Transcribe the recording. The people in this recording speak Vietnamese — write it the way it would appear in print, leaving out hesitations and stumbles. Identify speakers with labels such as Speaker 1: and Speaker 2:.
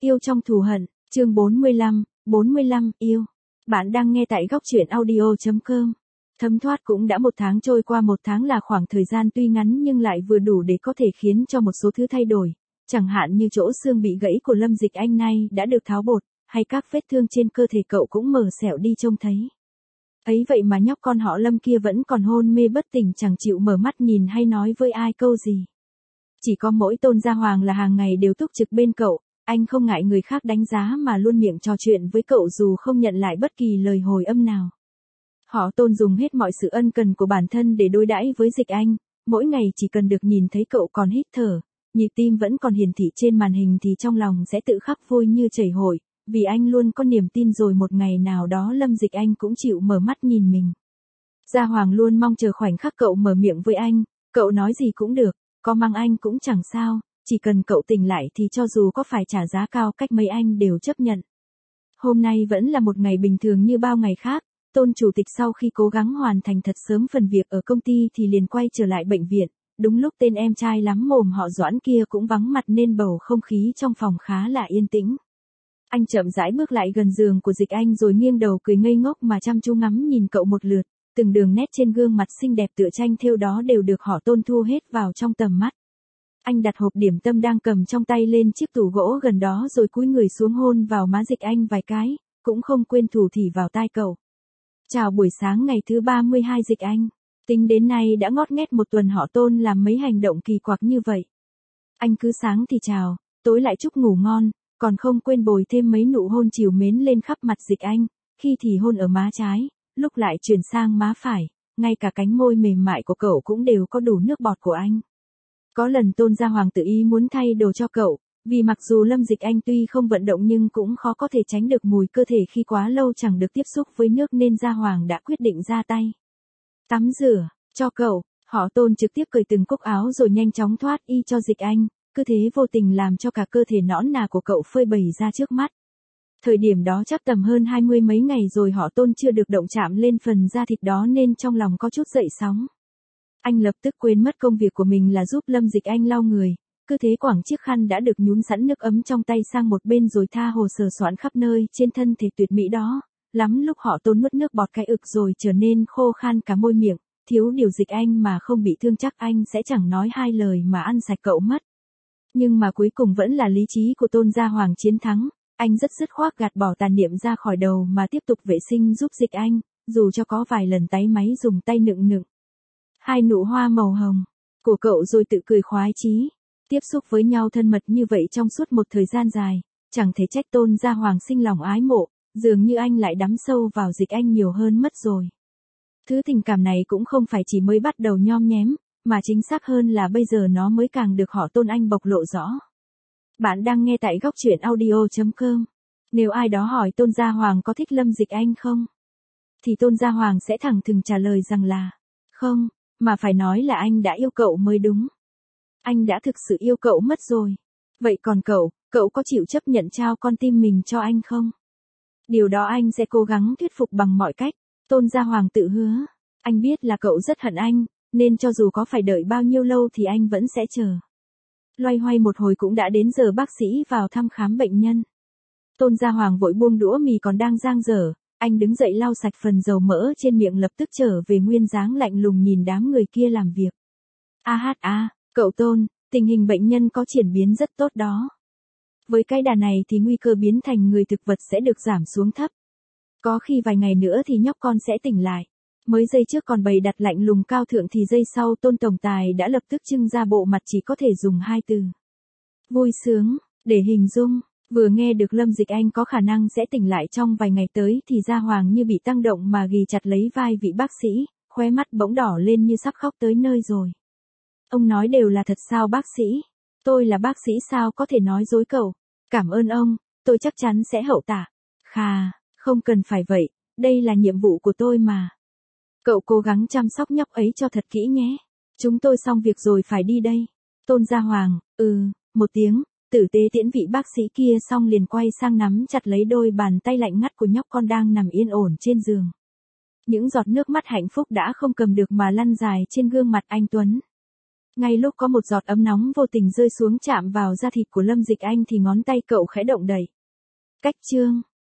Speaker 1: Yêu trong thù hận, chương 45, yêu. Bạn đang nghe tại góc truyện audio.com. Thấm thoát cũng đã 1 tháng trôi qua. 1 tháng là khoảng thời gian tuy ngắn nhưng lại vừa đủ để có thể khiến cho một số thứ thay đổi. Chẳng hạn như chỗ xương bị gãy của Lâm Dịch Anh nay đã được tháo bột, hay các vết thương trên cơ thể cậu cũng mờ xẹo đi trông thấy. Ấy vậy mà nhóc con họ Lâm kia vẫn còn hôn mê bất tỉnh, chẳng chịu mở mắt nhìn hay nói với ai câu gì. Chỉ có mỗi Tôn Gia Hoàng là hàng ngày đều túc trực bên cậu. Anh không ngại người khác đánh giá mà luôn miệng trò chuyện với cậu dù không nhận lại bất kỳ lời hồi âm nào. Họ Tôn dùng hết mọi sự ân cần của bản thân để đối đãi với Dịch Anh, mỗi ngày chỉ cần được nhìn thấy cậu còn hít thở, nhịp tim vẫn còn hiển thị trên màn hình thì trong lòng sẽ tự khắc vui như chảy hội, vì anh luôn có niềm tin rồi một ngày nào đó Lâm Dịch Anh cũng chịu mở mắt nhìn mình. Gia Hoàng luôn mong chờ khoảnh khắc cậu mở miệng với anh, cậu nói gì cũng được, có mang anh cũng chẳng sao. Chỉ cần cậu tỉnh lại thì cho dù có phải trả giá cao cách mấy anh đều chấp nhận. Hôm nay vẫn là một ngày bình thường như bao ngày khác, Tôn chủ tịch sau khi cố gắng hoàn thành thật sớm phần việc ở công ty thì liền quay trở lại bệnh viện. Đúng lúc tên em trai lắm mồm họ Doãn kia cũng vắng mặt nên bầu không khí trong phòng khá là yên tĩnh. Anh chậm rãi bước lại gần giường của Dịch Anh rồi nghiêng đầu cười ngây ngốc mà chăm chú ngắm nhìn cậu một lượt, từng đường nét trên gương mặt xinh đẹp tựa tranh thêu đó đều được họ Tôn thu hết vào trong tầm mắt. Anh đặt hộp điểm tâm đang cầm trong tay lên chiếc tủ gỗ gần đó rồi cúi người xuống hôn vào má Dịch Anh vài cái, cũng không quên thủ thỉ vào tai cậu. Chào buổi sáng ngày thứ 32 Dịch Anh. Tính đến nay đã ngót nghét 1 tuần họ Tôn làm mấy hành động kỳ quặc như vậy. Anh cứ sáng thì chào, tối lại chúc ngủ ngon, còn không quên bồi thêm mấy nụ hôn trìu mến lên khắp mặt Dịch Anh, khi thì hôn ở má trái, lúc lại chuyển sang má phải, ngay cả cánh môi mềm mại của cậu cũng đều có đủ nước bọt của anh. Có lần Tôn Gia Hoàng tự ý muốn thay đồ cho cậu, vì mặc dù Lâm Dịch Anh tuy không vận động nhưng cũng khó có thể tránh được mùi cơ thể khi quá lâu chẳng được tiếp xúc với nước nên Gia Hoàng đã quyết định ra tay. Tắm rửa, cho cậu, họ Tôn trực tiếp cởi từng cúc áo rồi nhanh chóng thoát y cho Dịch Anh, cứ thế vô tình làm cho cả cơ thể nõn nà của cậu phơi bày ra trước mắt. Thời điểm đó chắc tầm hơn 20 mấy ngày rồi họ Tôn chưa được động chạm lên phần da thịt đó nên trong lòng có chút dậy sóng. Anh lập tức quên mất công việc của mình là giúp Lâm Dịch Anh lau người, cứ thế quẳng chiếc khăn đã được nhúng sẵn nước ấm trong tay sang một bên rồi tha hồ sờ soạn khắp nơi trên thân thể tuyệt mỹ đó. Lắm lúc họ Tôn nuốt nước bọt cái ực rồi trở nên khô khan cả môi miệng, thiếu điều Dịch Anh mà không bị thương chắc anh sẽ chẳng nói 2 lời mà ăn sạch cậu mất. Nhưng mà cuối cùng vẫn là lý trí của Tôn Gia Hoàng chiến thắng, anh rất dứt khoát gạt bỏ tàn niệm ra khỏi đầu mà tiếp tục vệ sinh giúp Dịch Anh, dù cho có vài lần táy máy dùng tay nựng. 2 nụ hoa màu hồng của cậu rồi tự cười khoái chí. Tiếp xúc với nhau thân mật như vậy trong suốt một thời gian dài, chẳng thể trách Tôn Gia Hoàng sinh lòng ái mộ, dường như anh lại đắm sâu vào Dịch Anh nhiều hơn mất rồi. Thứ tình cảm này cũng không phải chỉ mới bắt đầu nhom nhém, mà chính xác hơn là bây giờ nó mới càng được họ Tôn anh bộc lộ rõ. Bạn đang nghe tại góc truyện audio.com. Nếu ai đó hỏi Tôn Gia Hoàng có thích Lâm Dịch Anh không, thì Tôn Gia Hoàng sẽ thẳng thừng trả lời rằng là không, mà phải nói là anh đã yêu cậu mới đúng. Anh đã thực sự yêu cậu mất rồi. Vậy còn cậu có chịu chấp nhận trao con tim mình cho anh không? Điều đó anh sẽ cố gắng thuyết phục bằng mọi cách, Tôn Gia Hoàng tự hứa. Anh biết là cậu rất hận anh, nên cho dù có phải đợi bao nhiêu lâu thì anh vẫn sẽ chờ. Loay hoay một hồi cũng đã đến giờ bác sĩ vào thăm khám bệnh nhân. Tôn Gia Hoàng vội buông đũa mì còn đang dang dở, anh đứng dậy lau sạch phần dầu mỡ trên miệng lập tức trở về nguyên dáng lạnh lùng nhìn đám người kia làm việc. Cậu Tôn, tình hình bệnh nhân có chuyển biến rất tốt đó. Với cái đà này thì nguy cơ biến thành người thực vật sẽ được giảm xuống thấp. Có khi vài ngày nữa thì nhóc con sẽ tỉnh lại. Mới giây trước còn bày đặt lạnh lùng cao thượng thì giây sau Tôn tổng tài đã lập tức trưng ra bộ mặt chỉ có thể dùng 2 từ. Vui sướng, để hình dung. Vừa nghe được Lâm Dịch Anh có khả năng sẽ tỉnh lại trong vài ngày tới thì Gia Hoàng như bị tăng động mà ghì chặt lấy vai vị bác sĩ, khóe mắt bỗng đỏ lên như sắp khóc tới nơi rồi. Ông nói đều là thật sao bác sĩ? Tôi là bác sĩ sao có thể nói dối cậu? Cảm ơn ông, tôi chắc chắn sẽ hậu tạ. Khà, không cần phải vậy, đây là nhiệm vụ của tôi mà. Cậu cố gắng chăm sóc nhóc ấy cho thật kỹ nhé. Chúng tôi xong việc rồi phải đi đây. Tôn Gia Hoàng, một tiếng, tử tế tiễn vị bác sĩ kia xong liền quay sang nắm chặt lấy đôi bàn tay lạnh ngắt của nhóc con đang nằm yên ổn trên giường. Những giọt nước mắt hạnh phúc đã không cầm được mà lăn dài trên gương mặt anh Tuấn. Ngay lúc có một giọt ấm nóng vô tình rơi xuống chạm vào da thịt của Lâm Dịch Anh thì ngón tay cậu khẽ động đậy. Cách chương